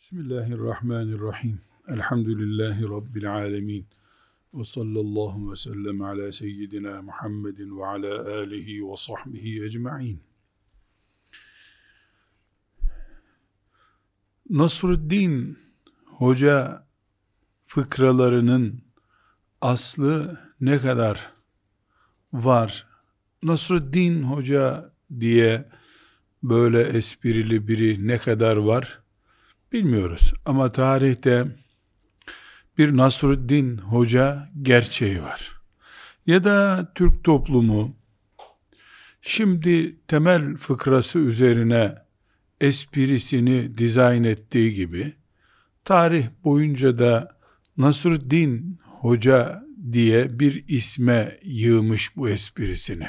Bismillahirrahmanirrahim. Elhamdülillahi Rabbil alemin. Ve sallallahu ve sellem ala seyyidina Muhammedin ve ala alihi ve sahbihi ecma'in. Nasruddin Hoca fıkralarının aslı ne kadar var? Nasruddin Hoca diye böyle esprili biri ne kadar var? Bilmiyoruz ama tarihte bir Nasruddin Hoca gerçeği var. Ya da Türk toplumu şimdi temel fıkrası üzerine esprisini dizayn ettiği gibi tarih boyunca da Nasruddin Hoca diye bir isme yığmış bu esprisini.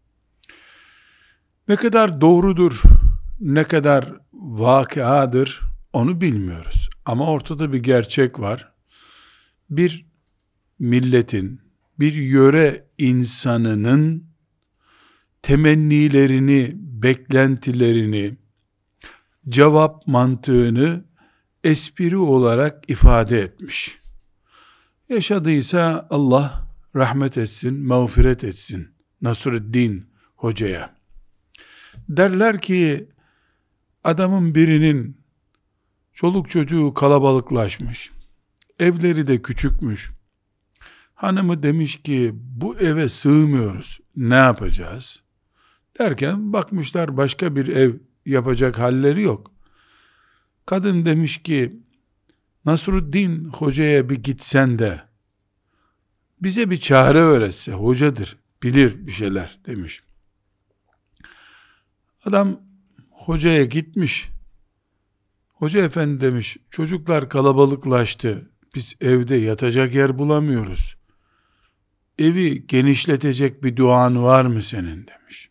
Ne kadar doğrudur, ne kadar vakıadır onu bilmiyoruz. Ama ortada bir gerçek var. Bir milletin, bir yöre insanının temennilerini, beklentilerini, cevap mantığını espri olarak ifade etmiş. Yaşadıysa Allah rahmet etsin, mağfiret etsin Nasruddin Hoca'ya. Derler ki adamın birinin çoluk çocuğu kalabalıklaşmış, evleri de küçükmüş. Hanımı demiş ki bu eve sığmıyoruz, ne yapacağız? Derken bakmışlar başka bir ev yapacak halleri yok. Kadın demiş ki Nasruddin Hoca'ya bir gitsen de bize bir çare öğretse, hocadır, bilir bir şeyler demiş. Adam hocaya gitmiş. Hoca efendi demiş, çocuklar kalabalıklaştı, biz evde yatacak yer bulamıyoruz. Evi genişletecek bir duan var mı senin demiş.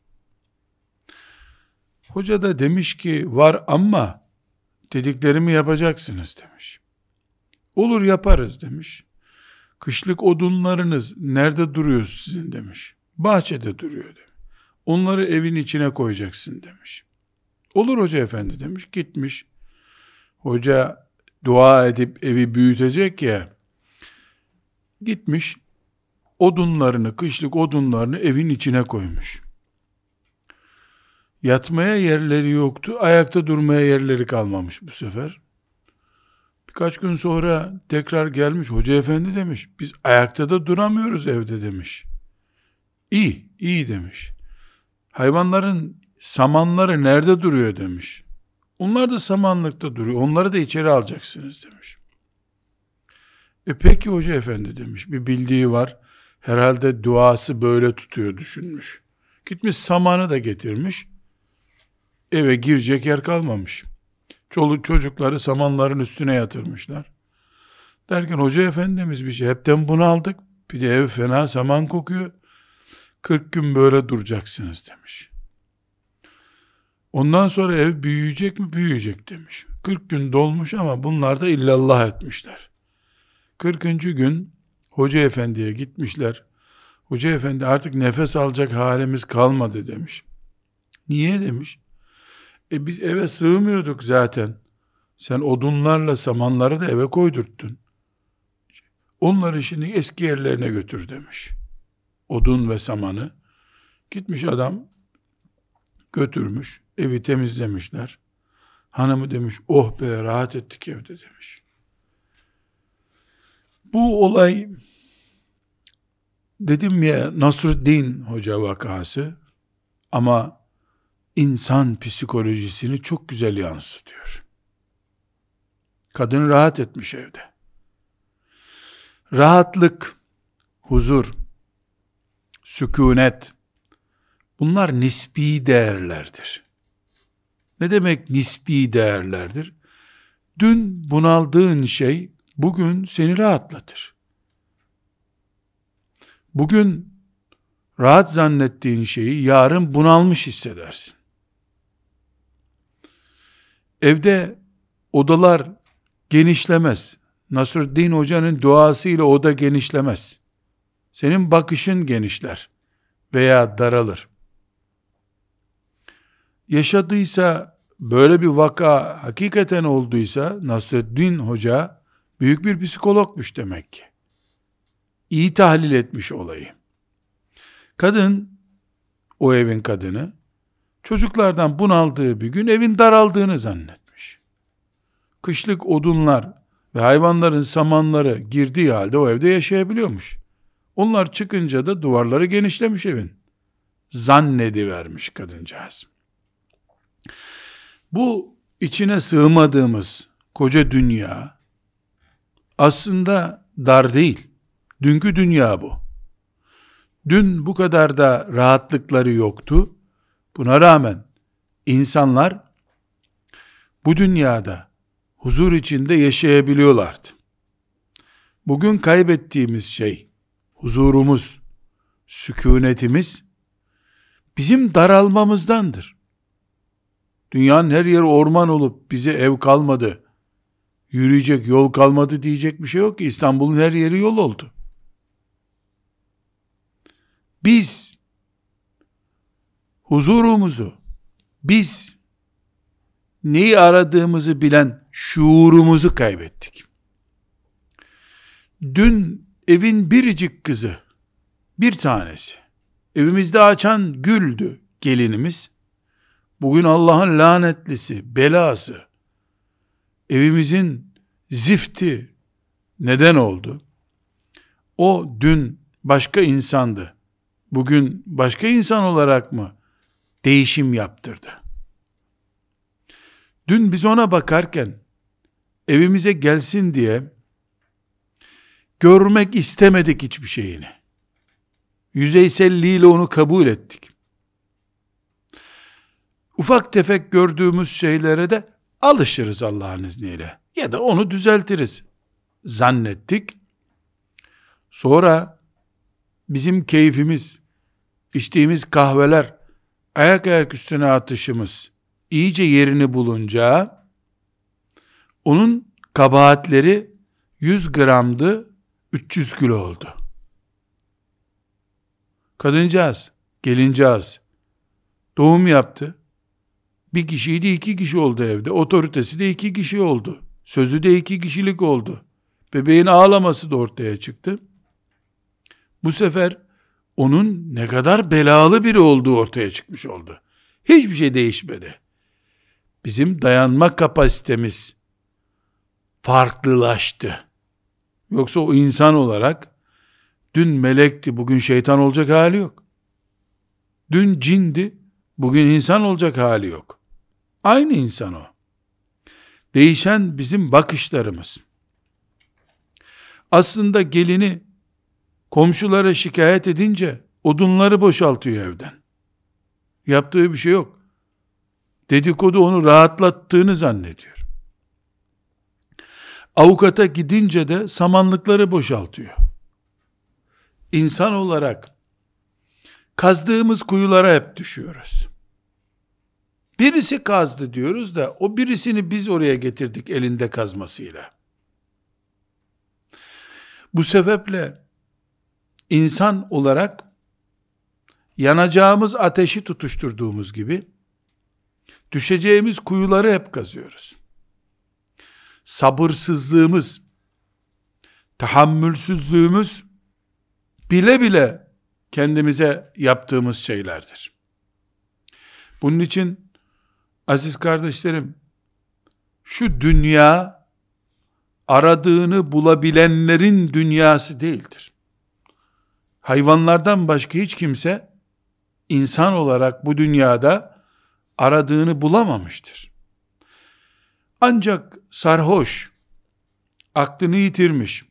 Hoca da demiş ki var ama dediklerimi yapacaksınız demiş. Olur yaparız demiş. Kışlık odunlarınız nerede duruyor sizin demiş. Bahçede duruyor demiş. Onları evin içine koyacaksın demiş. Olur hoca efendi demiş. Gitmiş. Hoca dua edip evi büyütecek ya. Gitmiş. Odunlarını, kışlık odunlarını evin içine koymuş. Yatmaya yerleri yoktu. Ayakta durmaya yerleri kalmamış bu sefer. Birkaç gün sonra tekrar gelmiş. Hoca efendi demiş. Biz ayakta da duramıyoruz evde demiş. İyi demiş. Hayvanların samanları nerede duruyor demiş. Onlar da samanlıkta duruyor. Onları da içeri alacaksınız demiş. Peki hoca efendi demiş. Bir bildiği var. Herhalde duası böyle tutuyor düşünmüş. Gitmiş samanı da getirmiş. Eve girecek yer kalmamış. Çoluk çocukları samanların üstüne yatırmışlar. Derken hoca efendimiz bir şey hepten bunaldık. Bir de ev fena saman kokuyor. 40 gün böyle duracaksınız demiş. Ondan sonra ev büyüyecek mi? Büyüyecek demiş. 40 gün dolmuş ama bunlar da illallah etmişler. 40. gün hoca efendiye gitmişler. Hoca efendi artık nefes alacak halimiz kalmadı demiş. Niye demiş? Biz eve sığmıyorduk zaten. Sen odunlarla samanları da eve koydurttun. Onları şimdi eski yerlerine götür demiş. Odun ve samanı. Gitmiş adam götürmüş. Evi temizlemişler. Hanımı demiş oh be rahat ettik evde demiş. Bu olay dedim ya Nasruddin Hoca vakası ama insan psikolojisini çok güzel yansıtıyor. Kadın rahat etmiş evde. Rahatlık, huzur, sükunet bunlar nispi değerlerdir. Ne demek nispi değerlerdir? Dün bunaldığın şey bugün seni rahatlatır. Bugün rahat zannettiğin şeyi yarın bunalmış hissedersin. Evde odalar genişlemez. Nasruddin Hoca'nın duasıyla oda genişlemez. Senin bakışın genişler veya daralır. Yaşadıysa böyle bir vaka hakikaten olduysa Nasreddin Hoca büyük bir psikologmuş demek ki. İyi tahlil etmiş olayı. Kadın, o evin kadını, çocuklardan bunaldığı bir gün evin daraldığını zannetmiş. Kışlık odunlar ve hayvanların samanları girdiği halde o evde yaşayabiliyormuş. Onlar çıkınca da duvarları genişlemiş evin. Zannedivermiş kadıncağız. Bu içine sığmadığımız koca dünya aslında dar değil. Dünkü dünya bu. Dün bu kadar da rahatlıkları yoktu. Buna rağmen insanlar bu dünyada huzur içinde yaşayabiliyorlardı. Bugün kaybettiğimiz şey, huzurumuz, sükunetimiz, bizim daralmamızdandır. Dünyanın her yeri orman olup bize ev kalmadı, yürüyecek yol kalmadı diyecek bir şey yok ki. İstanbul'un her yeri yol oldu. Biz huzurumuzu, biz neyi aradığımızı bilen şuurumuzu kaybettik. Dün evin biricik kızı, bir tanesi, evimizde açan güldü gelinimiz. Bugün Allah'ın lanetlisi, belası, evimizin zifti neden oldu? O dün başka insandı. Bugün başka insan olarak mı değişim yaptırdı? Dün biz ona bakarken evimize gelsin diye görmek istemedik hiçbir şeyini. Yüzeyselliğiyle onu kabul ettik. Ufak tefek gördüğümüz şeylere de alışırız Allah'ın izniyle. Ya da onu düzeltiriz zannettik. Sonra bizim keyfimiz, içtiğimiz kahveler, ayak ayak üstüne atışımız iyice yerini bulunca onun kabahatleri 100 gramdı, 300 kilo oldu. Kadıncağız, gelincağız doğum yaptı. Bir kişiydi, 2 kişi oldu evde. Otoritesi de 2 kişi oldu. Sözü de 2 kişilik oldu. Bebeğin ağlaması da ortaya çıktı. Bu sefer onun ne kadar belalı biri olduğu ortaya çıkmış oldu. Hiçbir şey değişmedi. Bizim dayanma kapasitemiz farklılaştı. Yoksa o insan olarak dün melekti, bugün şeytan olacak hali yok. Dün cindi, bugün insan olacak hali yok. Aynı insan o. Değişen bizim bakışlarımız. Aslında gelini komşulara şikayet edince odunları boşaltıyor evden. Yaptığı bir şey yok. Dedikodu onu rahatlattığını zannediyor. Avukata gidince de samanlıkları boşaltıyor. İnsan olarak kazdığımız kuyulara hep düşüyoruz. Birisi kazdı diyoruz da o birisini biz oraya getirdik elinde kazmasıyla. Bu sebeple insan olarak yanacağımız ateşi tutuşturduğumuz gibi düşeceğimiz kuyuları hep kazıyoruz. Sabırsızlığımız, tahammülsüzlüğümüz bile bile kendimize yaptığımız şeylerdir. Bunun için aziz kardeşlerim, şu dünya aradığını bulabilenlerin dünyası değildir. Hayvanlardan başka hiç kimse insan olarak bu dünyada aradığını bulamamıştır. Ancak sarhoş, aklını yitirmiş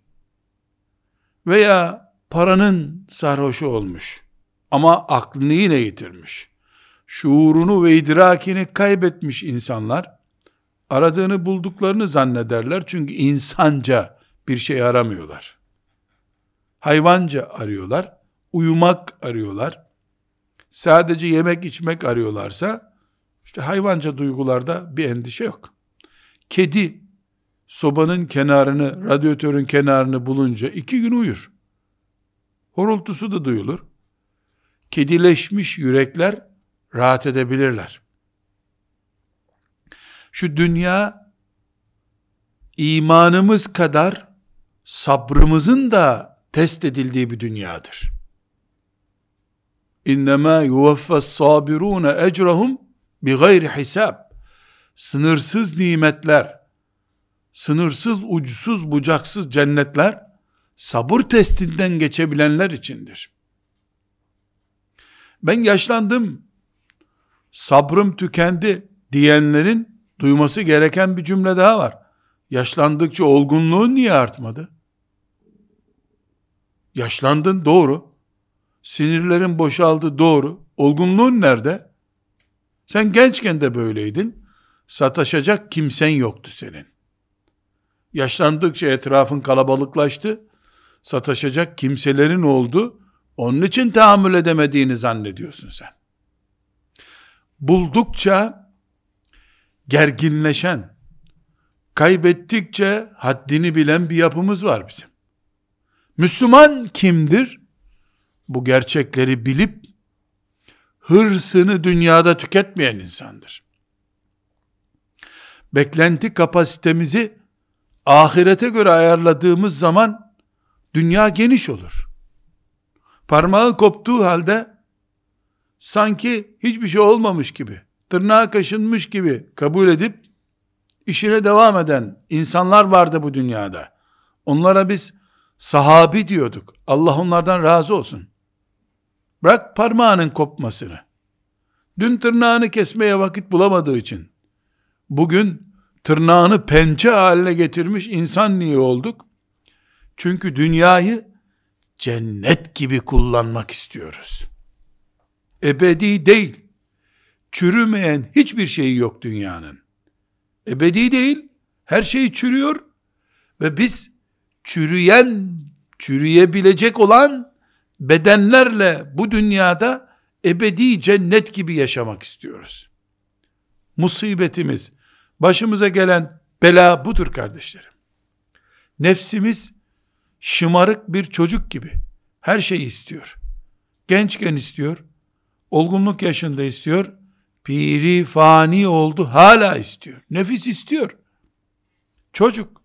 veya paranın sarhoşu olmuş ama aklını yine yitirmiş, şuurunu ve idrakini kaybetmiş insanlar aradığını bulduklarını zannederler. Çünkü insanca bir şey aramıyorlar. Hayvanca arıyorlar, uyumak arıyorlar. Sadece yemek içmek arıyorlarsa işte hayvanca duygularda bir endişe yok. Kedi sobanın kenarını, radyatörün kenarını bulunca 2 gün uyur. Horultusu da duyulur. Kedileşmiş yürekler rahat edebilirler. Şu dünya imanımız kadar sabrımızın da test edildiği bir dünyadır. İnnemâ yuvaffas sabirûne ecrahum bi gayri hisab. Sınırsız nimetler, sınırsız uçsuz bucaksız cennetler, sabır testinden geçebilenler içindir. Ben yaşlandım, sabrım tükendi diyenlerin duyması gereken bir cümle daha var. Yaşlandıkça olgunluğun niye artmadı? Yaşlandın, doğru. Sinirlerin boşaldı, doğru. Olgunluğun nerede? Sen gençken de böyleydin. Sataşacak kimsen yoktu senin. Yaşlandıkça etrafın kalabalıklaştı. Sataşacak kimselerin oldu. Onun için tahammül edemediğini zannediyorsun sen. Buldukça gerginleşen, kaybettikçe haddini bilen bir yapımız var bizim. Müslüman kimdir? Bu gerçekleri bilip hırsını dünyada tüketmeyen insandır. Beklenti kapasitemizi ahirete göre ayarladığımız zaman dünya geniş olur. Parmağı koptuğu halde sanki hiçbir şey olmamış gibi, tırnağı kaşınmış gibi kabul edip işine devam eden insanlar vardı bu dünyada. Onlara biz sahabi diyorduk. Allah onlardan razı olsun. Bırak parmağının kopmasını. Dün tırnağını kesmeye vakit bulamadığı için bugün tırnağını pençe haline getirmiş insan niye olduk? Çünkü dünyayı cennet gibi kullanmak istiyoruz. Ebedi değil. Çürümeyen hiçbir şeyi yok dünyanın. Ebedi değil. Her şey çürüyor ve biz çürüyebilecek olan bedenlerle bu dünyada ebedi cennet gibi yaşamak istiyoruz. Musibetimiz, başımıza gelen bela budur kardeşlerim. Nefsimiz şımarık bir çocuk gibi her şeyi istiyor. Gençken istiyor, olgunluk yaşında istiyor, piri fani oldu hala istiyor. Nefis istiyor. Çocuk,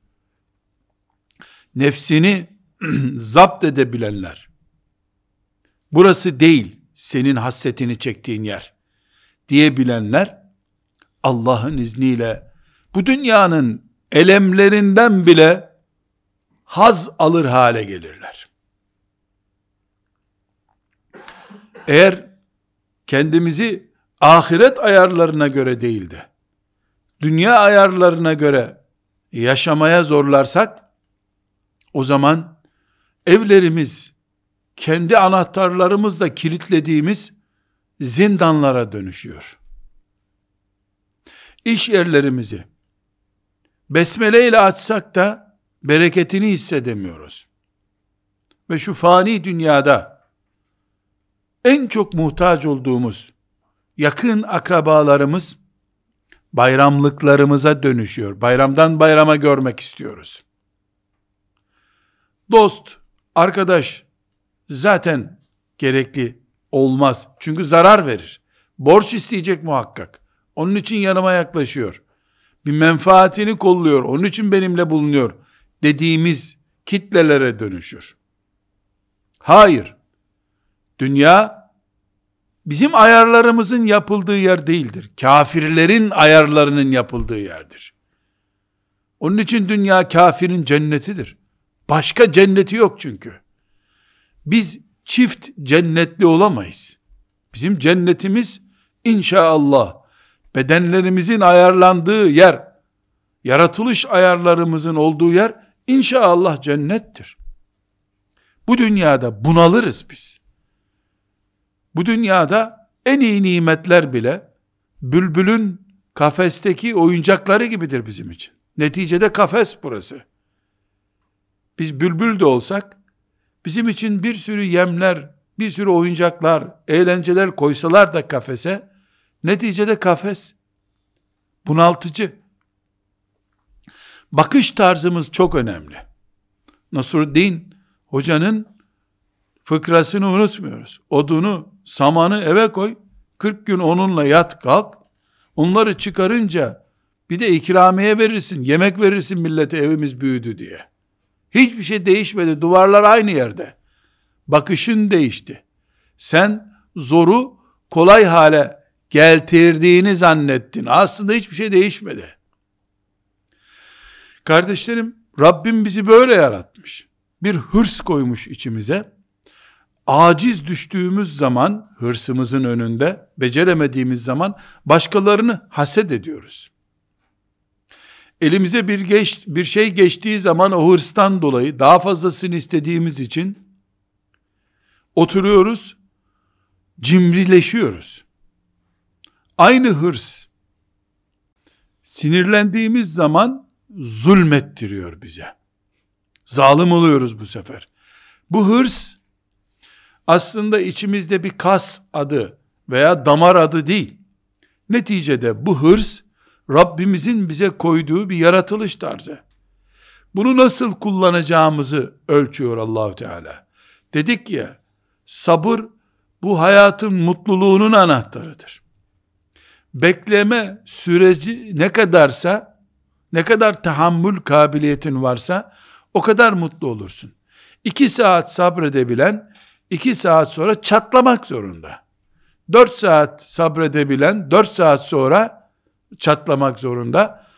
nefsini zapt edebilenler, burası değil senin hasretini çektiğin yer diyebilenler, Allah'ın izniyle bu dünyanın elemlerinden bile haz alır hale gelirler. Eğer kendimizi ahiret ayarlarına göre değil de dünya ayarlarına göre yaşamaya zorlarsak, o zaman evlerimiz kendi anahtarlarımızla kilitlediğimiz zindanlara dönüşüyor. İş yerlerimizi besmele ile açsak da bereketini hissedemiyoruz. Ve şu fani dünyada en çok muhtaç olduğumuz yakın akrabalarımız bayramlıklarımıza dönüşüyor. Bayramdan bayrama görmek istiyoruz. Dost, arkadaş zaten gerekli olmaz. Çünkü zarar verir. Borç isteyecek muhakkak. Onun için yanıma yaklaşıyor. Bir menfaatini kolluyor. Onun için benimle bulunuyor dediğimiz kitlelere dönüşür. Hayır. Dünya bizim ayarlarımızın yapıldığı yer değildir. Kafirlerin ayarlarının yapıldığı yerdir. Onun için dünya kafirin cennetidir. Başka cenneti yok çünkü. Biz çift cennetli olamayız. Bizim cennetimiz inşallah bedenlerimizin ayarlandığı yer, yaratılış ayarlarımızın olduğu yer inşallah cennettir. Bu dünyada bunalırız biz. Bu dünyada en iyi nimetler bile bülbülün kafesteki oyuncakları gibidir bizim için. Neticede kafes burası. Biz bülbül de olsak, bizim için bir sürü yemler, bir sürü oyuncaklar, eğlenceler koysalar da kafese, neticede kafes. Bunaltıcı. Bakış tarzımız çok önemli. Nasruddin Hoca'nın fıkrasını unutmuyoruz. Odunu, samanı eve koy, 40 gün onunla yat kalk, onları çıkarınca Bir de ikramiye verirsin, yemek verirsin millete evimiz büyüdü diye. Hiçbir şey değişmedi. Duvarlar aynı yerde. Bakışın değişti. Sen zoru kolay hale getirdiğini zannettin. Aslında hiçbir şey değişmedi. Kardeşlerim, Rabbim bizi böyle yaratmış. Bir hırs koymuş içimize. Aciz düştüğümüz zaman, hırsımızın önünde, beceremediğimiz zaman başkalarını haset ediyoruz. Elimize bir şey geçtiği zaman o hırstan dolayı daha fazlasını istediğimiz için oturuyoruz, cimrileşiyoruz. Aynı hırs sinirlendiğimiz zaman zulmettiriyor bize. Zalim oluyoruz bu sefer. Bu hırs aslında içimizde bir kas adı veya damar adı değil. Neticede bu hırs Rabbimizin bize koyduğu bir yaratılış tarzı. Bunu nasıl kullanacağımızı ölçüyor Allah-u Teala. Dedik ya, sabır bu hayatın mutluluğunun anahtarıdır. Bekleme süreci ne kadarsa, ne kadar tahammül kabiliyetin varsa o kadar mutlu olursun. 2 saat sabredebilen 2 saat sonra çatlamak zorunda. 4 saat sabredebilen 4 saat sonra çatlamak zorunda.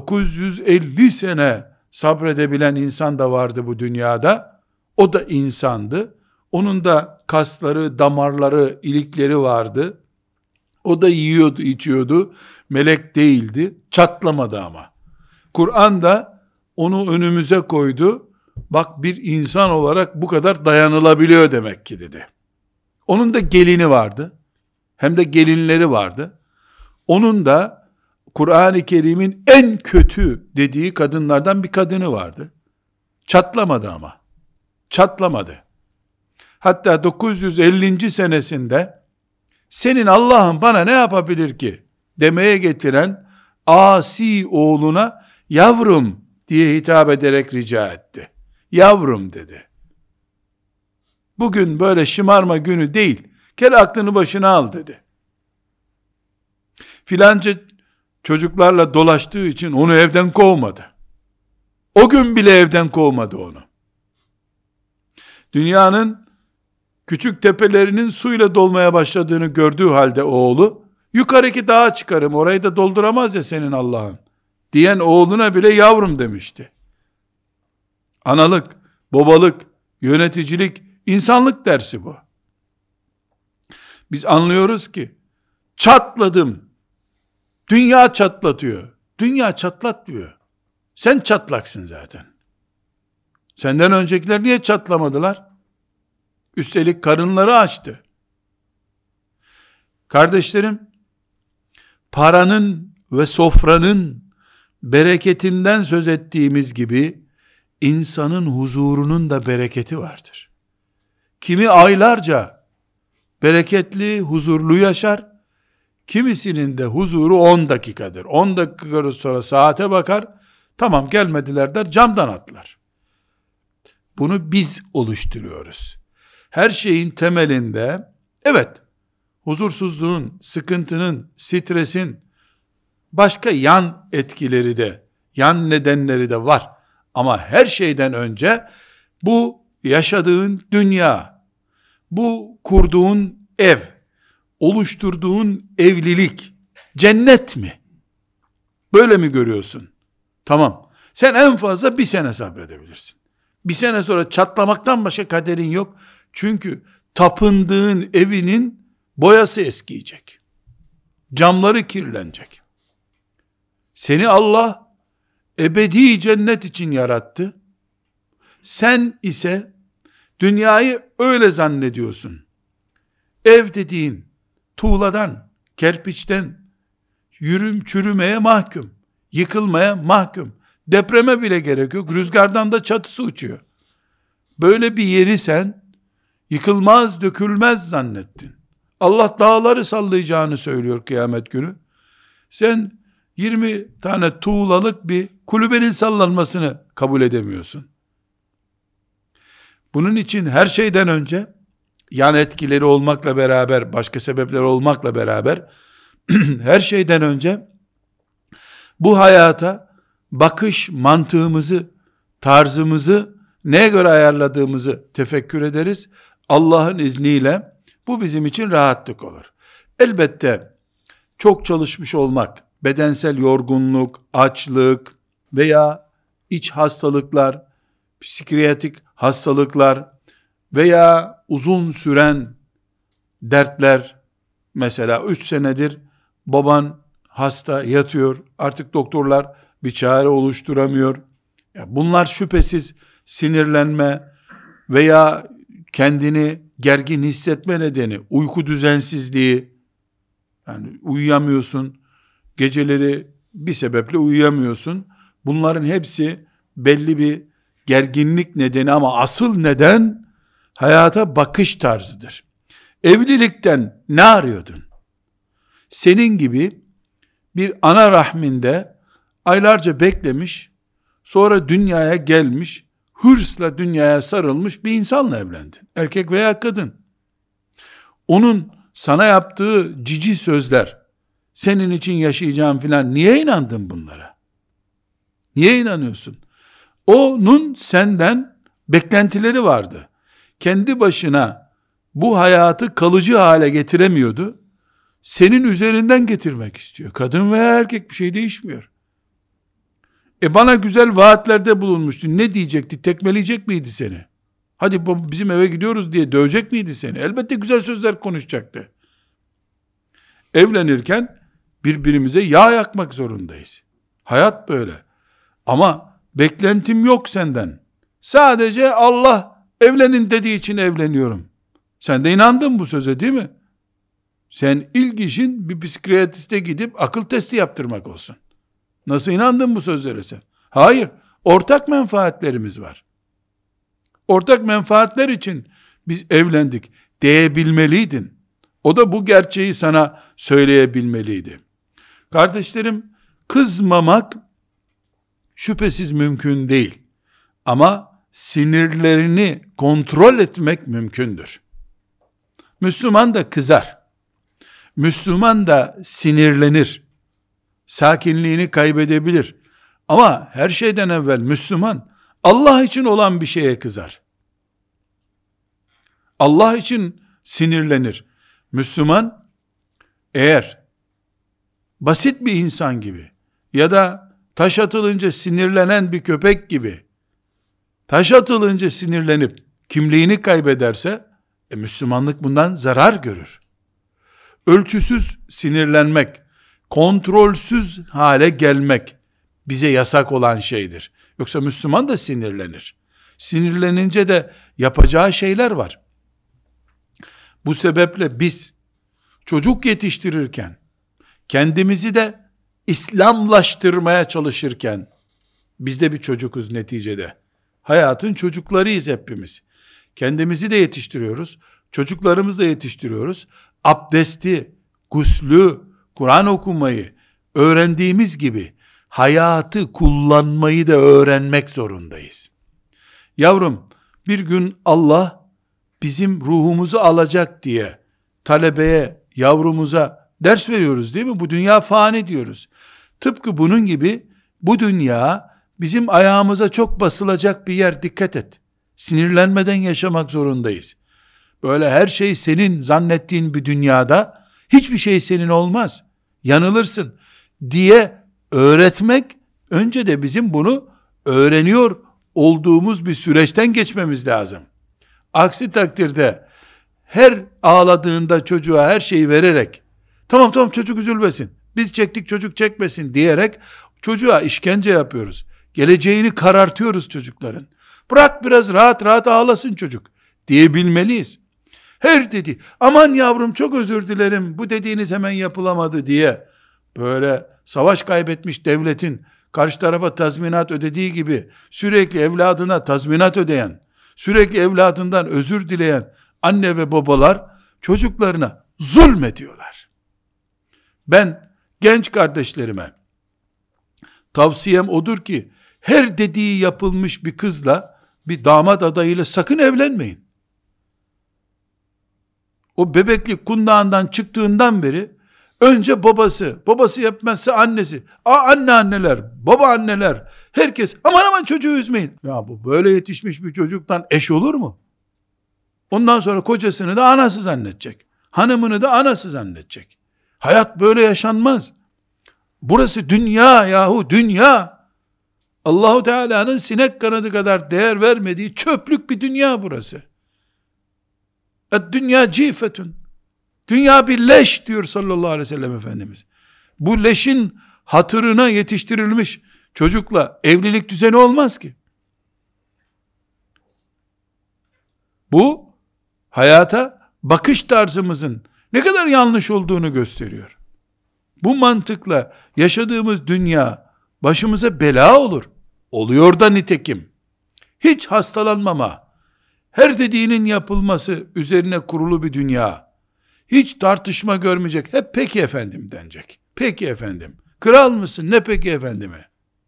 950 sene sabredebilen insan da vardı bu dünyada. O da insandı. Onun da kasları, damarları, ilikleri vardı. O da yiyordu, içiyordu. Melek değildi. Çatlamadı ama. Kur'an da onu önümüze koydu. Bak, bir insan olarak bu kadar dayanılabiliyor demek ki dedi. Onun da gelini vardı. Hem de gelinleri vardı. Onun da Kur'an-ı Kerim'in en kötü dediği kadınlardan bir kadını vardı. Çatlamadı ama. Çatlamadı. Hatta 950. senesinde senin Allah'ın bana ne yapabilir ki demeye getiren asi oğluna yavrum diye hitap ederek rica etti. Yavrum dedi. Bugün böyle şımarma günü değil. Gel aklını başına al dedi. Filanca çocuklarla dolaştığı için onu evden kovmadı. O gün bile evden kovmadı onu. Dünyanın küçük tepelerinin suyla dolmaya başladığını gördüğü halde oğlu, yukarıki dağa çıkarım, orayı da dolduramaz ya senin Allah'ın diyen oğluna bile yavrum demişti. Analık, babalık, yöneticilik, insanlık dersi bu. Biz anlıyoruz ki çatladım. Dünya çatlatıyor. Dünya çatlatmıyor. Sen çatlaksın zaten. Senden öncekiler niye çatlamadılar? Üstelik karınları açtı. Kardeşlerim, paranın ve sofranın bereketinden söz ettiğimiz gibi insanın huzurunun da bereketi vardır. Kimi aylarca bereketli, huzurlu yaşar, kimisinin de huzuru 10 dakikadır. 10 dakika sonra saate bakar, tamam gelmediler der, camdan atlar. Bunu biz oluşturuyoruz. Her şeyin temelinde, evet, huzursuzluğun, sıkıntının, stresin, başka yan etkileri de, yan nedenleri de var. Ama her şeyden önce, bu yaşadığın dünya, bu kurduğun ev, oluşturduğun evlilik, cennet mi? Böyle mi görüyorsun? Tamam. Sen en fazla 1 sene sabredebilirsin. 1 sene sonra çatlamaktan başka kaderin yok. Çünkü tapındığın evinin boyası eskiyecek. Camları kirlenecek. Seni Allah ebedi cennet için yarattı. Sen ise dünyayı öyle zannediyorsun. Ev dediğin tuğladan, kerpiçten, çürümeye mahkum, yıkılmaya mahkum. Depreme bile gerek yok. Rüzgardan da çatısı uçuyor. Böyle bir yeri sen yıkılmaz, dökülmez zannettin. Allah dağları sallayacağını söylüyor kıyamet günü. Sen 20 tane tuğlalık bir kulübenin sallanmasını kabul edemiyorsun. Bunun için her şeyden önce, yan etkileri olmakla beraber, başka sebepler olmakla beraber, her şeyden önce Bu hayata bakış mantığımızı, tarzımızı neye göre ayarladığımızı tefekkür ederiz. Allah'ın izniyle bu bizim için rahatlık olur. Elbette çok çalışmış olmak, bedensel yorgunluk, açlık veya iç hastalıklar, psikiyatrik hastalıklar veya uzun süren dertler, mesela 3 senedir baban hasta yatıyor, artık doktorlar bir çare oluşturamıyor. Bunlar şüphesiz sinirlenme veya kendini gergin hissetme nedeni, uyku düzensizliği, yani uyuyamıyorsun, geceleri bir sebeple uyuyamıyorsun. Bunların hepsi belli bir gerginlik nedeni ama asıl neden hayata bakış tarzıdır. Evlilikten ne arıyordun? Senin gibi bir ana rahminde aylarca beklemiş, sonra dünyaya gelmiş, hırsla dünyaya sarılmış bir insanla evlendin. Erkek veya kadın. Onun sana yaptığı cici sözler, senin için yaşayacağım filan, niye inandın bunlara? Niye inanıyorsun? Onun senden beklentileri vardı. Kendi başına bu hayatı kalıcı hale getiremiyordu. Senin üzerinden getirmek istiyor. Kadın veya erkek bir şey değişmiyor. Bana güzel vaatlerde bulunmuştu. Ne diyecekti? Tekmeleyecek miydi seni? Hadi bizim eve gidiyoruz diye dövecek miydi seni? Elbette güzel sözler konuşacaktı. Evlenirken birbirimize yağ yakmak zorundayız. Hayat böyle. Ama beklentim yok senden. Sadece Allah evlenin dediği için evleniyorum. Sen de inandın bu söze, değil mi? Sen ilk işin bir psikiyatriste gidip akıl testi yaptırmak olsun. Nasıl inandın bu sözlere sen? Hayır. Ortak menfaatlerimiz var. Ortak menfaatler için biz evlendik diyebilmeliydin. O da bu gerçeği sana söyleyebilmeliydi. Kardeşlerim, kızmamak şüphesiz mümkün değil. Ama sinirlerini kontrol etmek mümkündür. Müslüman da kızar. Müslüman da sinirlenir. Sakinliğini kaybedebilir. Ama her şeyden evvel Müslüman Allah için olan bir şeye kızar. Allah için sinirlenir. Müslüman eğer basit bir insan gibi ya da taş atılınca sinirlenen bir köpek gibi taş atılınca sinirlenip kimliğini kaybederse Müslümanlık bundan zarar görür. Ölçüsüz sinirlenmek, kontrolsüz hale gelmek bize yasak olan şeydir. Yoksa Müslüman da sinirlenir. Sinirlenince de yapacağı şeyler var. Bu sebeple biz çocuk yetiştirirken, kendimizi de İslamlaştırmaya çalışırken, biz de bir çocukuz neticede. Hayatın çocuklarıyız hepimiz. Kendimizi de yetiştiriyoruz, çocuklarımızı da yetiştiriyoruz. Abdesti, guslü, Kur'an okumayı öğrendiğimiz gibi hayatı kullanmayı da öğrenmek zorundayız. Yavrum, bir gün Allah bizim ruhumuzu alacak diye talebeye, yavrumuza ders veriyoruz, değil mi? Bu dünya fani diyoruz. Tıpkı bunun gibi bu dünya bizim ayağımıza çok basılacak bir yer, dikkat et. Sinirlenmeden yaşamak zorundayız. Böyle her şey senin zannettiğin bir dünyada hiçbir şey senin olmaz. Yanılırsın diye öğretmek, önce de bizim bunu öğreniyor olduğumuz bir süreçten geçmemiz lazım. Aksi takdirde her ağladığında çocuğa her şeyi vererek, tamam çocuk üzülmesin, biz çektik çocuk çekmesin diyerek çocuğa işkence yapıyoruz. Geleceğini karartıyoruz çocukların. Bırak biraz rahat rahat ağlasın çocuk diyebilmeliyiz. Her dedi, aman yavrum çok özür dilerim, bu dediğiniz hemen yapılamadı diye, böyle savaş kaybetmiş devletin karşı tarafa tazminat ödediği gibi sürekli evladına tazminat ödeyen, sürekli evladından özür dileyen anne ve babalar çocuklarına zulmediyorlar. Ben genç kardeşlerime tavsiyem odur ki, her dediği yapılmış bir kızla, bir damat adayıyla sakın evlenmeyin. O bebeklik kundağından çıktığından beri Önce babası yapmazsa annesi, anneanneler, babaanneler, herkes aman çocuğu üzmeyin. Ya bu böyle yetişmiş bir çocuktan eş olur mu? Ondan sonra kocasını da anası zannedecek. Hanımını da anası zannedecek. Hayat böyle yaşanmaz. Burası dünya yahu, dünya. Allahu Teala'nın sinek kanadı kadar değer vermediği çöplük bir dünya burası. Dünya cifetun. Dünya bir leş diyor sallallahu aleyhi ve sellem Efendimiz. Bu leşin hatırına yetiştirilmiş çocukla evlilik düzeni olmaz ki. Bu hayata bakış tarzımızın ne kadar yanlış olduğunu gösteriyor. Bu mantıkla yaşadığımız dünya başımıza bela olur. Oluyor da nitekim. Hiç hastalanmama, her dediğinin yapılması üzerine kurulu bir dünya. Hiç tartışma görmeyecek. Hep peki efendim denecek. Peki efendim. Kral mısın? Ne peki efendime?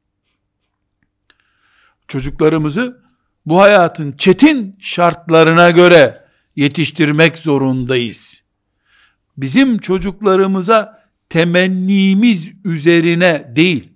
Çocuklarımızı bu hayatın çetin şartlarına göre yetiştirmek zorundayız. Bizim çocuklarımıza temennimiz üzerine değil,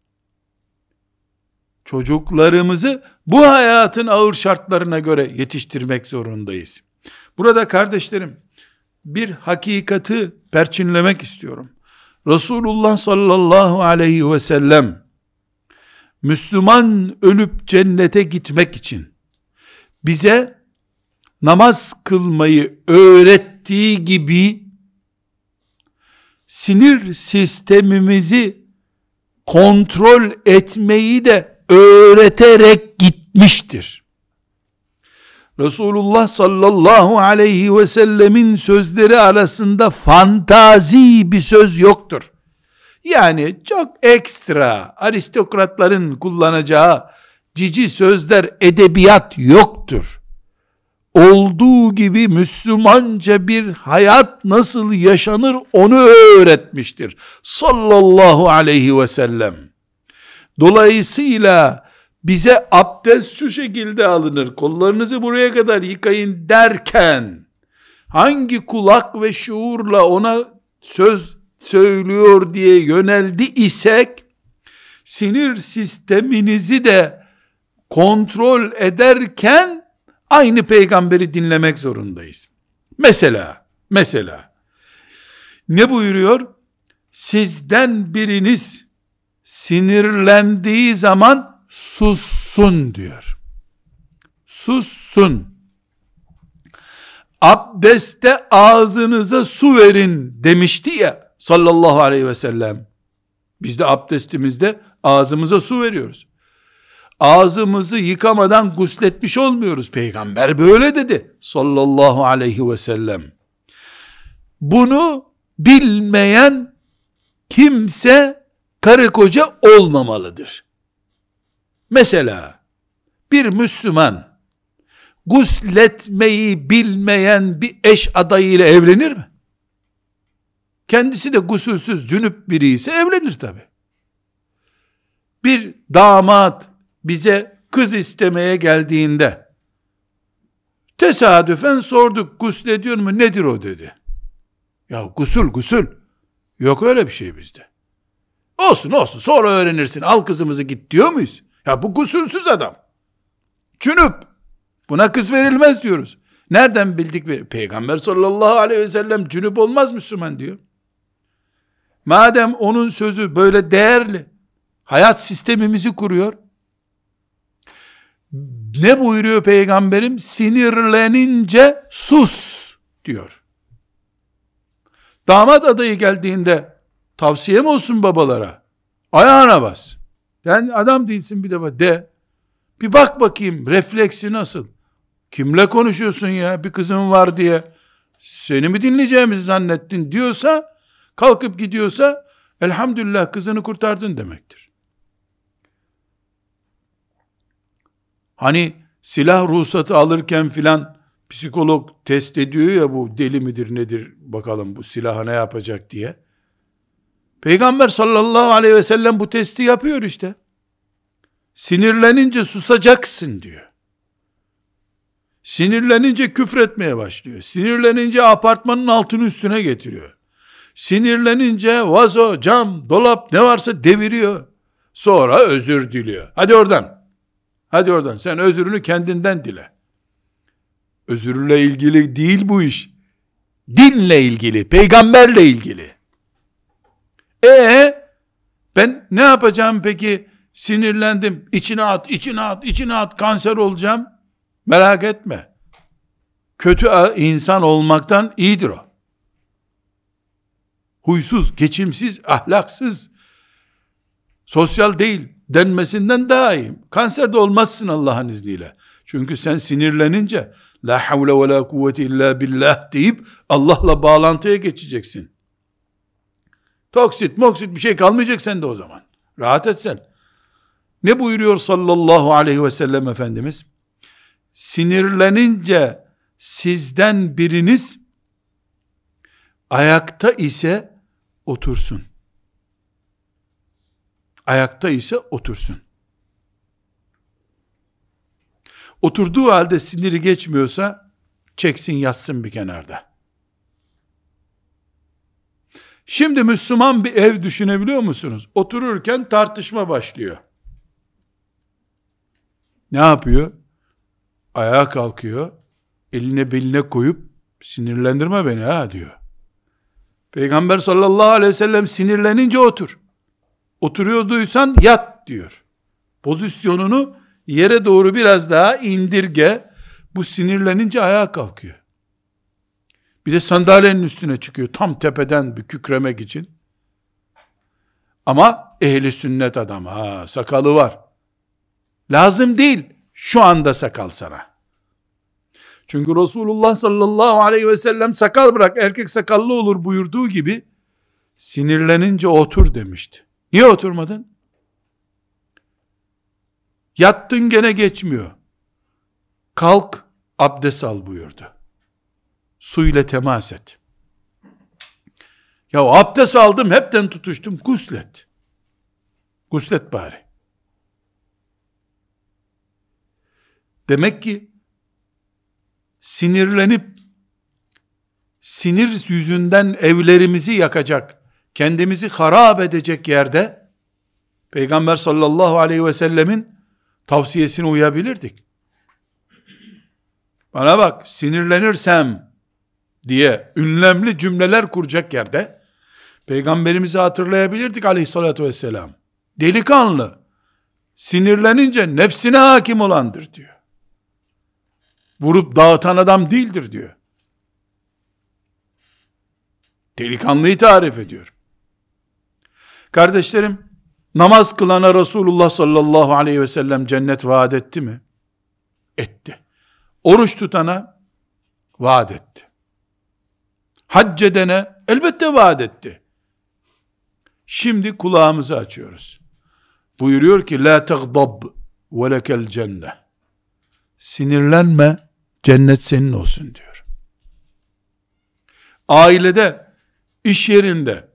çocuklarımızı bu hayatın ağır şartlarına göre yetiştirmek zorundayız. Burada kardeşlerim, bir hakikati perçinlemek istiyorum. Resulullah sallallahu aleyhi ve sellem, Müslüman ölüp cennete gitmek için bize namaz kılmayı öğrettiği gibi sinir sistemimizi kontrol etmeyi de öğreterek gitmiştir. Resulullah sallallahu aleyhi ve sellemin sözleri arasında fantazi bir söz yoktur. Yani çok ekstra aristokratların kullanacağı cici sözler, edebiyat yoktur. Olduğu gibi Müslümanca bir hayat nasıl yaşanır onu öğretmiştir sallallahu aleyhi ve sellem. Dolayısıyla bize abdest şu şekilde alınır, kollarınızı buraya kadar yıkayın derken, hangi kulak ve şuurla ona söz söylüyor diye yöneldi isek, sinir sisteminizi de kontrol ederken, aynı peygamberi dinlemek zorundayız. Mesela, ne buyuruyor? Sizden biriniz sinirlendiği zaman sussun diyor. Sussun. Abdeste ağzınıza su verin demişti ya sallallahu aleyhi ve sellem. Biz de abdestimizde ağzımıza su veriyoruz. Ağzımızı yıkamadan gusletmiş olmuyoruz. Peygamber böyle dedi sallallahu aleyhi ve sellem. Bunu bilmeyen kimse karı koca olmamalıdır. Mesela bir Müslüman gusletmeyi bilmeyen bir eş adayıyla evlenir mi? Kendisi de gusülsüz cünüp biri ise evlenir tabi. Bir damat bize kız istemeye geldiğinde tesadüfen sorduk, guslediyor mu, nedir o dedi. Ya gusül. Yok öyle bir şey bizde. Olsun sonra öğrenirsin, al kızımızı git diyor muyuz? Ya bu gusülsüz adam. Cünüp. Buna kız verilmez diyoruz. Nereden bildik? Peygamber sallallahu aleyhi ve sellem cünüp olmaz Müslüman diyor. Madem onun sözü böyle değerli, hayat sistemimizi kuruyor. Ne buyuruyor Peygamberim? Sinirlenince sus diyor. Damat adayı geldiğinde tavsiye mi olsun babalara? Ayağına bas. Sen adam değilsin bir defa de. Bir bak bakayım refleksi nasıl? Kimle konuşuyorsun ya? Bir kızım var diye. Seni mi dinleyeceğimizi zannettin diyorsa, kalkıp gidiyorsa elhamdülillah kızını kurtardın demektir. Hani silah ruhsatı alırken filan psikolog test ediyor ya, bu deli midir nedir bakalım bu silaha ne yapacak diye. Peygamber sallallahu aleyhi ve sellem bu testi yapıyor işte. Sinirlenince susacaksın diyor. Sinirlenince küfretmeye başlıyor. Sinirlenince apartmanın altını üstüne getiriyor. Sinirlenince vazo, cam, dolap ne varsa deviriyor. Sonra özür diliyor. Hadi oradan. Hadi oradan. Sen özrünü kendinden dile. Özürle ilgili değil bu iş. Dinle ilgili, peygamberle ilgili. Ben ne yapacağım peki? Sinirlendim. İçine at, içine at, içine at. Kanser olacağım. Merak etme. Kötü insan olmaktan iyidir o. Huysuz, geçimsiz, ahlaksız, sosyal değil denmesinden daha iyi. Kanser de olmazsın Allah'ın izniyle. Çünkü sen sinirlenince la havle ve la kuvvete illa billah deyip Allah'la bağlantıya geçeceksin. Toksit bir şey kalmayacak sende o zaman. Rahat et sen. Ne buyuruyor sallallahu aleyhi ve sellem Efendimiz? Sinirlenince sizden biriniz ayakta ise otursun. Ayakta ise otursun. Oturduğu halde siniri geçmiyorsa çeksin yatsın bir kenarda. Şimdi Müslüman bir ev düşünebiliyor musunuz? Otururken tartışma başlıyor. Ne yapıyor? Ayağa kalkıyor. Eline beline koyup sinirlendirme beni ha diyor. Peygamber sallallahu aleyhi ve sellem sinirlenince otur. Oturuyorduysan yat diyor. Pozisyonunu yere doğru biraz daha indirge. Bu sinirlenince ayağa kalkıyor. Bir de sandalyenin üstüne çıkıyor. Tam tepeden bir kükremek için. Ama ehli sünnet adam. Sakalı var. Lazım değil. Şu anda sakal sana. Çünkü Resulullah sallallahu aleyhi ve sellem sakal bırak erkek sakallı olur buyurduğu gibi sinirlenince otur demişti. Niye oturmadın? Yattın gene geçmiyor. Kalk abdest al buyurdu. Suyla temas et. Ya abdest aldım hepten tutuştum. Guslet. Guslet bari. Demek ki sinirlenip sinir yüzünden evlerimizi yakacak, kendimizi harap edecek yerde Peygamber sallallahu aleyhi ve sellemin tavsiyesine uyabilirdik. Bana bak sinirlenirsem diye ünlemli cümleler kuracak yerde Peygamberimizi hatırlayabilirdik aleyhissalatü vesselam. Delikanlı sinirlenince nefsine hakim olandır diyor. Vurup dağıtan adam değildir diyor. Delikanlıyı tarif ediyor. Kardeşlerim, namaz kılana Resulullah sallallahu aleyhi ve sellem cennet vaat etti mi? Etti. Oruç tutana vaat etti. Hac edene elbette vaat etti. Şimdi kulağımızı açıyoruz. Buyuruyor ki la tagdab ve lekel cennet. Sinirlenme, cennet senin olsun diyor. Ailede, iş yerinde,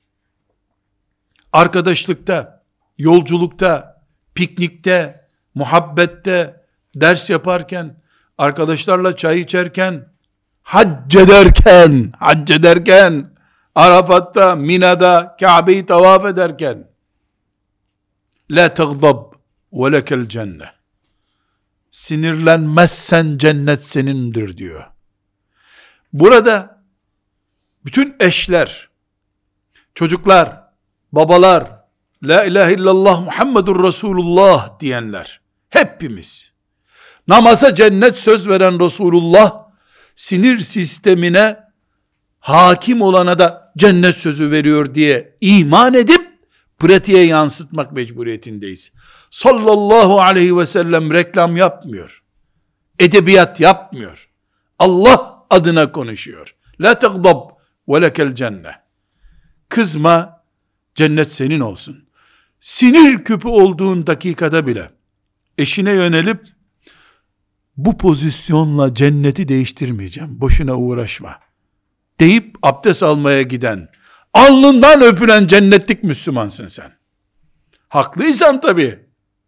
arkadaşlıkta, yolculukta, piknikte, muhabbette, ders yaparken, arkadaşlarla çay içerken, hac ederken, Arafat'ta, Mina'da, Kabe'yi tavaf ederken, la tagdab ve lekel cennet. Sinirlenmezsen cennet senindir diyor. Burada bütün eşler, çocuklar, babalar, la ilahe illallah Muhammedur Resulullah diyenler, hepimiz, namaza cennet söz veren Resulullah, sinir sistemine hakim olana da cennet sözü veriyor diye iman edip, pratiğe yansıtmak mecburiyetindeyiz. Sallallahu aleyhi ve sellem reklam yapmıyor. Edebiyat yapmıyor. Allah adına konuşuyor. La tagdab ve lekel cennet. Kızma, cennet senin olsun. Sinir küpü olduğun dakikada bile eşine yönelip bu pozisyonla cenneti değiştirmeyeceğim, boşuna uğraşma deyip abdest almaya giden, alnından öpülen cennetlik Müslümansın sen. Haklıysan tabii.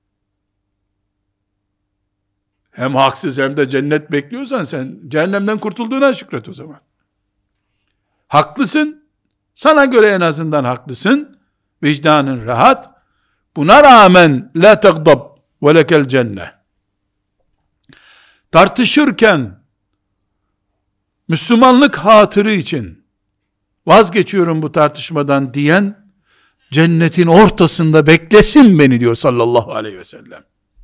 Hem haksız hem de cennet bekliyorsan sen cehennemden kurtulduğuna şükret o zaman. Haklısın, Sana göre en azından haklısın. Vicdanın rahat. Buna rağmen la tagdab ve lekel cennet. Tartışırken Müslümanlık hatırı için vazgeçiyorum bu tartışmadan diyen cennetin ortasında beklesin beni diyor sallallahu aleyhi ve sellem.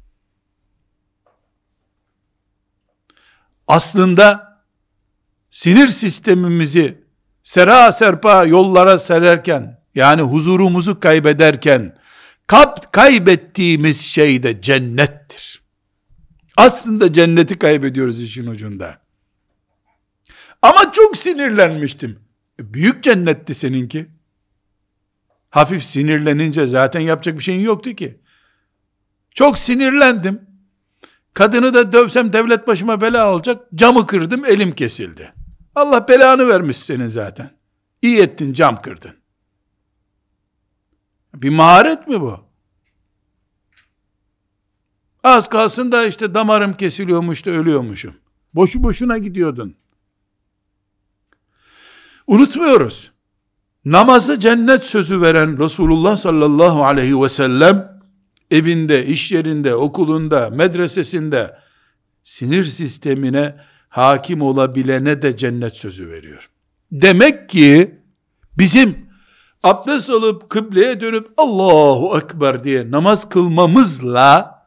Aslında sinir sistemimizi sera serpa yollara sererken, yani huzurumuzu kaybederken kaybettiğimiz şey de cennettir. Aslında cenneti kaybediyoruz işin ucunda. Ama çok sinirlenmiştim. Büyük cennetti seninki. Hafif sinirlenince zaten yapacak bir şeyin yoktu ki. Çok sinirlendim. Kadını da dövsem devlet başıma bela olacak. Camı kırdım, elim kesildi. Allah belanı vermiş senin zaten. İyi ettin, cam kırdın. Bir maharet mi bu? Az kalsın da işte damarım kesiliyormuş da ölüyormuşum. Boşu boşuna gidiyordun. Unutmuyoruz. Namazı cennet sözü veren Resulullah sallallahu aleyhi ve sellem evinde, iş yerinde, okulunda, medresesinde sinir sistemine hakim olabilene de cennet sözü veriyor. Demek ki bizim abdest alıp kıbleye dönüp Allahu Ekber diye namaz kılmamızla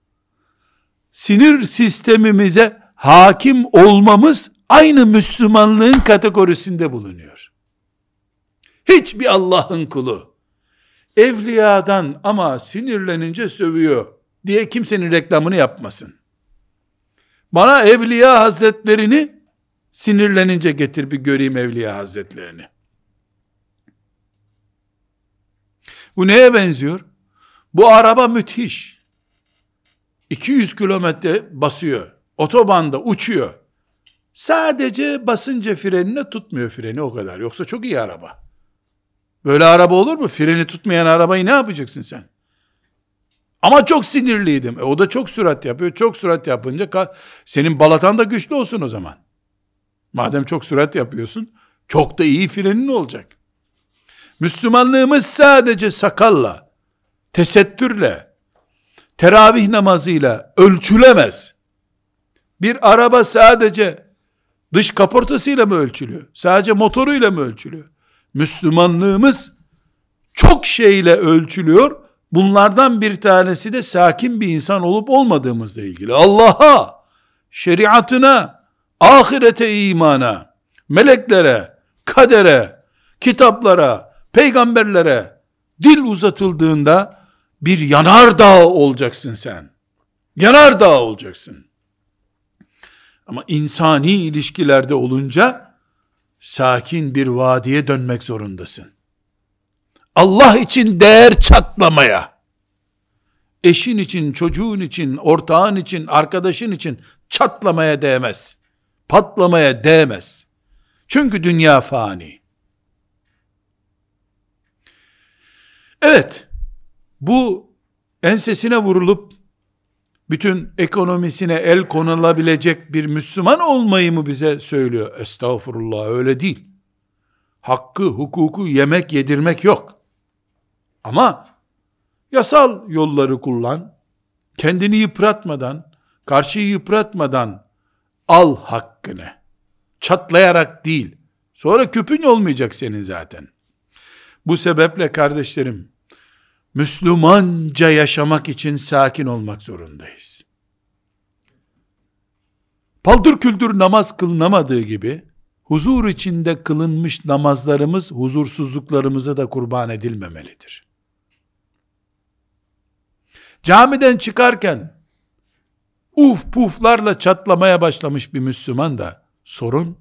sinir sistemimize hakim olmamız aynı Müslümanlığın kategorisinde bulunuyor. Hiçbir Allah'ın kulu evliyadan ama sinirlenince sövüyor diye kimsenin reklamını yapmasın. Bana evliya hazretlerini sinirlenince getir bir göreyim evliya hazretlerini. Bu neye benziyor? Bu araba müthiş. 200 kilometre basıyor. Otobanda uçuyor. Sadece basınca frenine tutmuyor, freni o kadar. Yoksa çok iyi araba. Böyle araba olur mu? Freni tutmayan arabayı ne yapacaksın sen? Ama çok sinirliydim. O da çok sürat yapıyor. Çok sürat yapınca senin balatan da güçlü olsun o zaman. Madem çok sürat yapıyorsun, çok da iyi frenin olacak. Müslümanlığımız sadece sakalla, tesettürle, teravih namazıyla ölçülemez. Bir araba sadece dış kaportasıyla mı ölçülüyor? Sadece motoruyla mı ölçülüyor? Müslümanlığımız çok şeyle ölçülüyor. Bunlardan bir tanesi de sakin bir insan olup olmadığımızla ilgili. Allah'a, şeriatına, ahirete imana, meleklere, kadere, kitaplara, peygamberlere dil uzatıldığında bir yanardağ olacaksın sen. Yanardağ olacaksın. Ama insani ilişkilerde olunca sakin bir vadiye dönmek zorundasın. Allah için değer çatlamaya, eşin için, çocuğun için, ortağın için, arkadaşın için çatlamaya değmez. Patlamaya değmez. Çünkü dünya fani. Evet, bu ensesine vurulup bütün ekonomisine el konulabilecek bir Müslüman olmayı mı bize söylüyor? Estağfurullah, öyle değil. Hakkı, hukuku yemek yedirmek yok. Ama yasal yolları kullan, kendini yıpratmadan, karşıyı yıpratmadan al hakkını. Çatlayarak değil. Sonra küpün olmayacak senin zaten. Bu sebeple kardeşlerim, Müslümanca yaşamak için sakin olmak zorundayız. Paldır küldür namaz kılınamadığı gibi, huzur içinde kılınmış namazlarımız, huzursuzluklarımıza da kurban edilmemelidir. Camiden çıkarken, uf puflarla çatlamaya başlamış bir Müslüman da, sorun,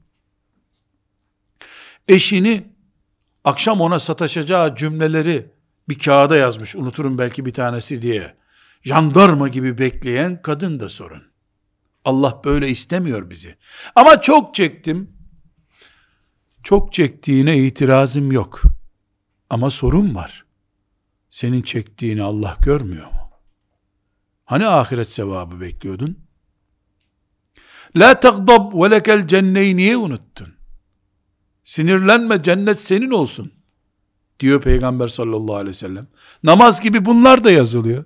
eşini, akşam ona sataşacağı cümleleri, bir kağıda yazmış, unuturum belki bir tanesi diye, jandarma gibi bekleyen kadın da sorun. Allah böyle istemiyor bizi. Ama çok çektim, çok çektiğine itirazım yok. Ama sorun var. Senin çektiğini Allah görmüyor mu? Hani ahiret sevabı bekliyordun? La tagdab ve lekel cenneyi niye unuttun? Sinirlenme, cennet senin olsun diyor Peygamber sallallahu aleyhi ve sellem. Namaz gibi bunlar da yazılıyor.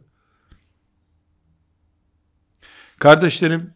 Kardeşlerim,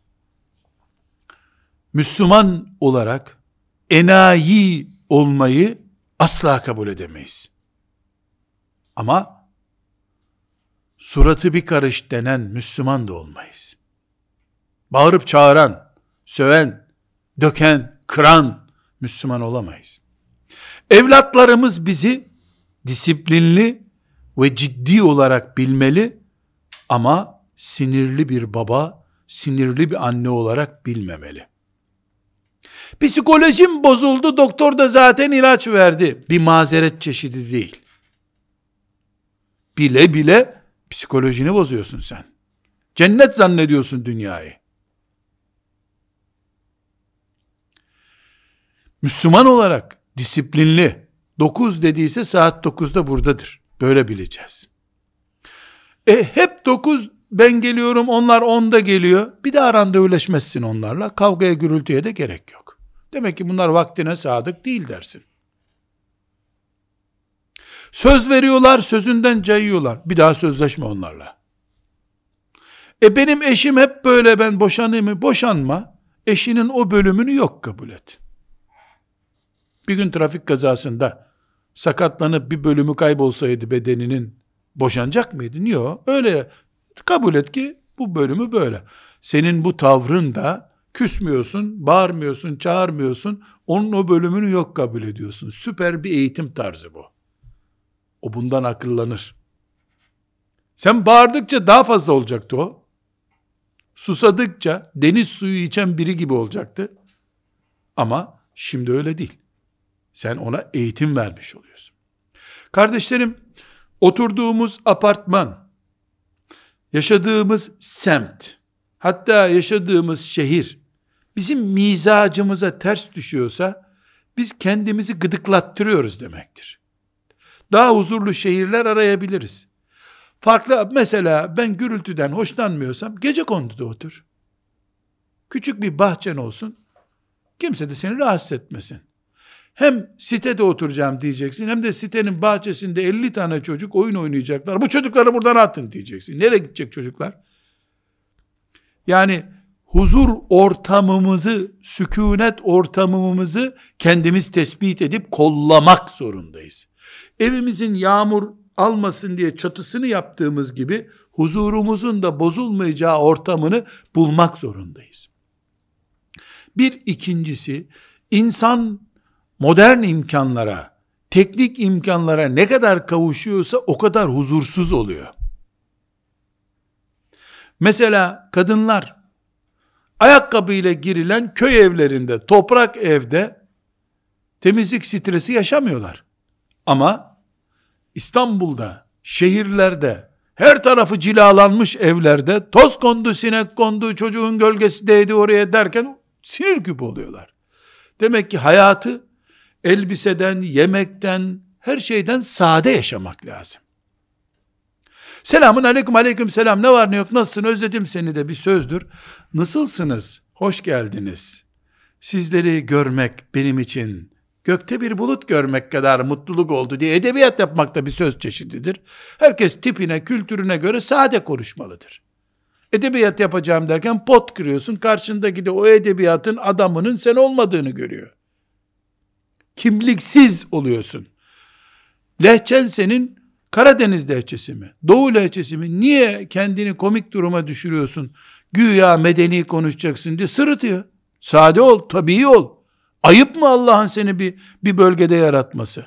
Müslüman olarak enayi olmayı asla kabul edemeyiz. Ama suratı bir karış denen Müslüman da olmayız. Bağırıp çağıran, söven, döken, kıran Müslüman olamayız. Evlatlarımız bizi disiplinli ve ciddi olarak bilmeli ama sinirli bir baba, sinirli bir anne olarak bilmemeli. Psikolojim bozuldu, doktor da zaten ilaç verdi. Bir mazeret çeşidi değil. Bile bile psikolojini bozuyorsun sen. Cennet zannediyorsun dünyayı. Müslüman olarak disiplinli, 9 dediyse saat 9'da buradadır. Böyle bileceğiz. Hep 9 ben geliyorum, onlar 10'da geliyor. Bir daha randevuleşmezsin onlarla. Kavgaya, gürültüye de gerek yok. Demek ki bunlar vaktine sadık değil dersin. Söz veriyorlar, sözünden cayıyorlar. Bir daha sözleşme onlarla. Benim eşim hep böyle, ben boşanayım mı? Boşanma. Eşinin o bölümünü yok kabul et. Bir gün trafik kazasında sakatlanıp bir bölümü kaybolsaydı bedeninin, boşanacak mıydın? Yok. Öyle kabul et ki bu bölümü böyle. Senin bu tavrın da küsmüyorsun, bağırmıyorsun, çağırmıyorsun. Onun o bölümünü yok kabul ediyorsun. Süper bir eğitim tarzı bu. O bundan akıllanır. Sen bağırdıkça daha fazla olacaktı o. Susadıkça deniz suyu içen biri gibi olacaktı. Ama şimdi öyle değil. Sen ona eğitim vermiş oluyorsun. Kardeşlerim, oturduğumuz apartman, yaşadığımız semt, hatta yaşadığımız şehir, bizim mizacımıza ters düşüyorsa, biz kendimizi gıdıklattırıyoruz demektir. Daha huzurlu şehirler arayabiliriz. Farklı, mesela ben gürültüden hoşlanmıyorsam, gecekonduda otur. Küçük bir bahçen olsun, kimse de seni rahatsız etmesin. Hem sitede oturacağım diyeceksin, hem de sitenin bahçesinde 50 tane çocuk oyun oynayacaklar. Bu çocukları buradan atın diyeceksin. Nereye gidecek çocuklar? Yani huzur ortamımızı, sükunet ortamımızı kendimiz tespit edip kollamak zorundayız. Evimizin yağmur almasın diye çatısını yaptığımız gibi, huzurumuzun da bozulmayacağı ortamını bulmak zorundayız. Bir ikincisi, insan modern imkanlara, teknik imkanlara ne kadar kavuşuyorsa o kadar huzursuz oluyor. Mesela kadınlar ayakkabıyla girilen köy evlerinde, toprak evde temizlik stresi yaşamıyorlar. Ama İstanbul'da, şehirlerde, her tarafı cilalanmış evlerde toz kondu, sinek kondu, çocuğun gölgesi değdi oraya derken sinir küpü oluyorlar. Demek ki hayatı elbiseden, yemekten, her şeyden sade yaşamak lazım. Selamun aleyküm, aleyküm selam, ne var ne yok, nasılsın, özledim seni de bir sözdür. Nasılsınız, hoş geldiniz. Sizleri görmek benim için gökte bir bulut görmek kadar mutluluk oldu diye edebiyat yapmak da bir söz çeşididir. Herkes tipine, kültürüne göre sade konuşmalıdır. Edebiyat yapacağım derken pot kırıyorsun, karşındaki de o edebiyatın adamının sen olmadığını görüyor. Kimliksiz oluyorsun. Lehçen senin Karadeniz lehçesi mi? Doğu lehçesi mi? Niye kendini komik duruma düşürüyorsun? Güya medeni konuşacaksın diye sırıtıyor. Sade ol, tabii ol. Ayıp mı Allah'ın seni bir bölgede yaratması?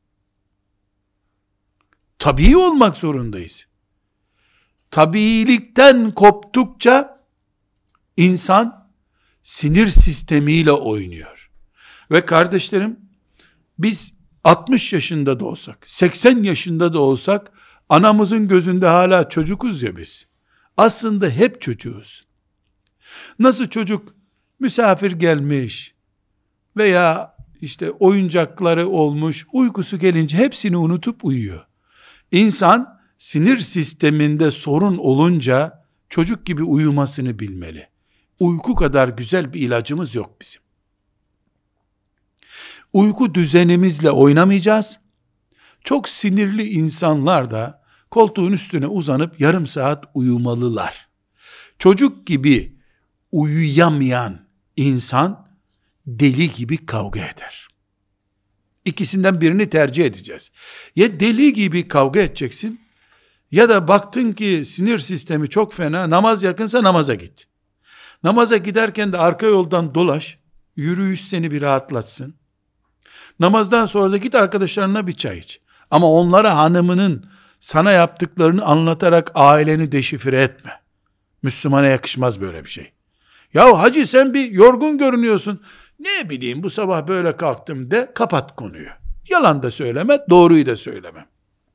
Tabii olmak zorundayız. Tabiilikten koptukça insan sinir sistemiyle oynuyor. Ve kardeşlerim, biz 60 yaşında da olsak, 80 yaşında da olsak, anamızın gözünde hala çocukuz ya biz. Aslında hep çocuğuz. Nasıl çocuk misafir gelmiş veya işte oyuncakları olmuş, uykusu gelince hepsini unutup uyuyor. İnsan sinir sisteminde sorun olunca çocuk gibi uyumasını bilmeli. Uyku kadar güzel bir ilacımız yok bizim. Uyku düzenimizle oynamayacağız. Çok sinirli insanlar da koltuğun üstüne uzanıp yarım saat uyumalılar. Çocuk gibi uyuyamayan insan deli gibi kavga eder. İkisinden birini tercih edeceğiz. Ya deli gibi kavga edeceksin, ya da baktın ki sinir sistemi çok fena, namaz yakınsa namaza git. Namaza giderken de arka yoldan dolaş, yürüyüş seni bir rahatlatsın. Namazdan sonra da git arkadaşlarına bir çay iç. Ama onlara hanımının sana yaptıklarını anlatarak aileni deşifre etme. Müslümana yakışmaz böyle bir şey. Ya hacı sen bir yorgun görünüyorsun. Ne bileyim bu sabah böyle kalktım de, kapat konuyu. Yalan da söyleme, doğruyu da söyleme.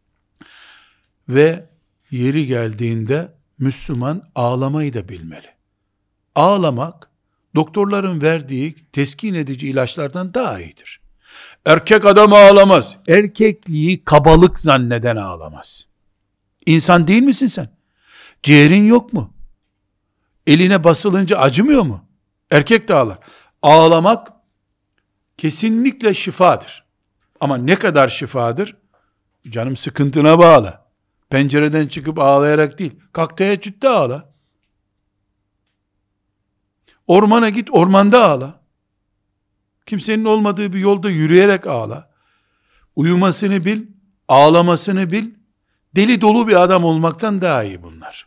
Ve yeri geldiğinde Müslüman ağlamayı da bilmeli. Ağlamak, doktorların verdiği teskin edici ilaçlardan daha iyidir. Erkek adam ağlamaz. Erkekliği kabalık zanneden ağlamaz. İnsan değil misin sen? Ciğerin yok mu? Eline basılınca acımıyor mu? Erkek de ağlar. Ağlamak kesinlikle şifadır. Ama ne kadar şifadır? Canım sıkıntına bağlı. Pencereden çıkıp ağlayarak değil. Kalk teheccüde ağla. Ormana git, ormanda ağla. Kimsenin olmadığı bir yolda yürüyerek ağla. Uyumasını bil, ağlamasını bil. Deli dolu bir adam olmaktan daha iyi bunlar.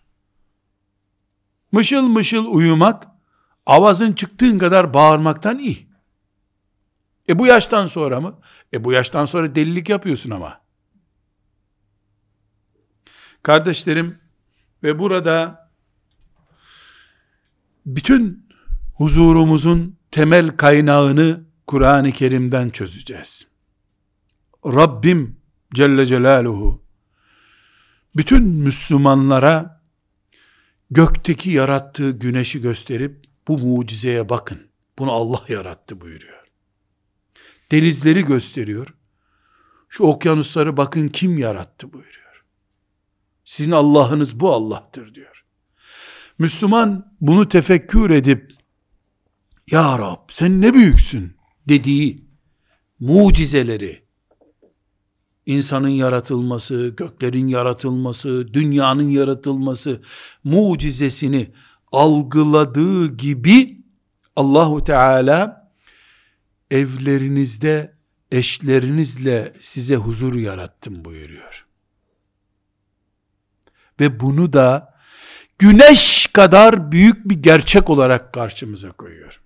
Mışıl mışıl uyumak, avazın çıktığın kadar bağırmaktan iyi. Bu yaştan sonra mı? Bu yaştan sonra delilik yapıyorsun ama. Kardeşlerim, ve burada bütün huzurumuzun temel kaynağını Kur'an-ı Kerim'den çözeceğiz. Rabbim Celle Celaluhu bütün Müslümanlara gökteki yarattığı güneşi gösterip bu mucizeye bakın, bunu Allah yarattı buyuruyor. Denizleri gösteriyor. Şu okyanusları bakın kim yarattı buyuruyor. Sizin Allah'ınız bu Allah'tır diyor. Müslüman bunu tefekkür edip Ya Rab sen ne büyüksün dediği mucizeleri, insanın yaratılması, göklerin yaratılması, dünyanın yaratılması mucizesini algıladığı gibi Allahu Teala evlerinizde eşlerinizle size huzur yarattım buyuruyor. Ve bunu da güneş kadar büyük bir gerçek olarak karşımıza koyuyor.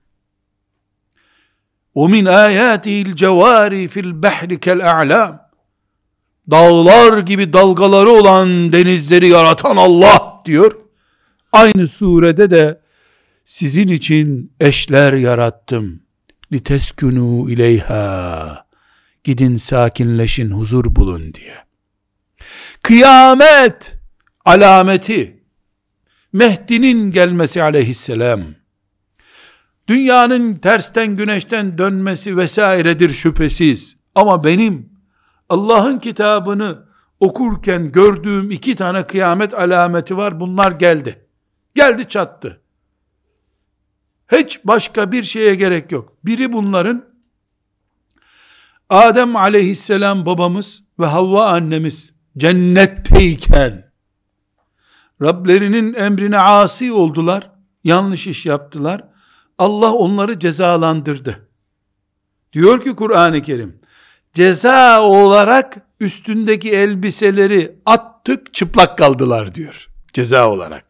وَمِنْ آيَاتِهِ الْجَوَارِ فِي الْبَحْرِ كَالْاَعْلَامِ Dağlar gibi dalgaları olan denizleri yaratan Allah diyor. Aynı surede de sizin için eşler yarattım. لِتَسْكُنُوا اِلَيْهَا Gidin sakinleşin, huzur bulun diye. Kıyamet alameti Mehdi'nin gelmesi aleyhisselam, dünyanın tersten güneşten dönmesi vesairedir şüphesiz. Ama benim Allah'ın kitabını okurken gördüğüm 2 tane kıyamet alameti var. Bunlar geldi. Geldi çattı. Hiç başka bir şeye gerek yok. Biri bunların Adem aleyhisselam babamız ve Havva annemiz cennetteyken Rablerinin emrine asi oldular, yanlış iş yaptılar. Allah onları cezalandırdı. Diyor ki Kur'an-ı Kerim, ceza olarak üstündeki elbiseleri attık, çıplak kaldılar diyor. Ceza olarak.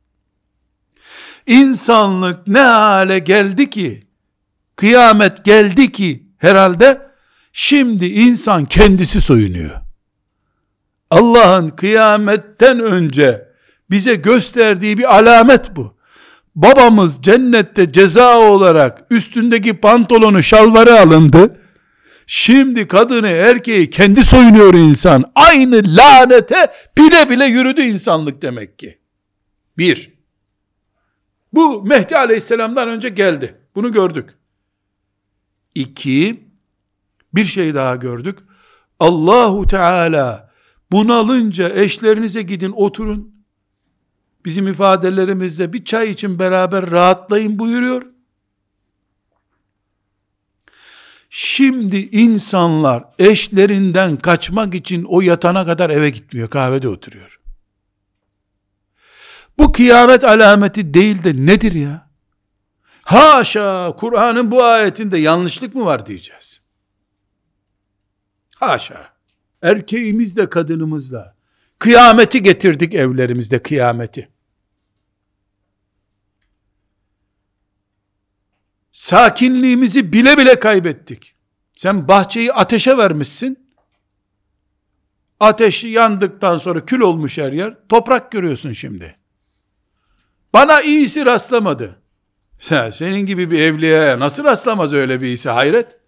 İnsanlık ne hale geldi ki, kıyamet geldi ki herhalde, şimdi insan kendisi soyunuyor. Allah'ın kıyametten önce bize gösterdiği bir alamet bu. Babamız cennette ceza olarak üstündeki pantolonu, şalvarı alındı. Şimdi kadını, erkeği kendi soyunuyor insan. Aynı lanete bile bile yürüdü insanlık demek ki. 1. Bu Mehdi Aleyhisselam'dan önce geldi. Bunu gördük. 2. Bir şey daha gördük. Allahu Teala bunalınca eşlerinize gidin oturun. Bizim ifadelerimizde bir çay için beraber rahatlayın buyuruyor. Şimdi insanlar eşlerinden kaçmak için o yatana kadar eve gitmiyor, kahvede oturuyor. Bu kıyamet alameti değil de nedir ya? Haşa, Kur'an'ın bu ayetinde yanlışlık mı var diyeceğiz. Haşa. Erkeğimizle kadınımızla kıyameti getirdik evlerimizde, kıyameti. Sakinliğimizi bile bile kaybettik. Sen bahçeyi ateşe vermişsin. Ateş yandıktan sonra kül olmuş her yer. Toprak görüyorsun şimdi. Bana iyisi rastlamadı. Senin gibi bir evliyaya nasıl rastlamaz öyle bir iyisi, hayret.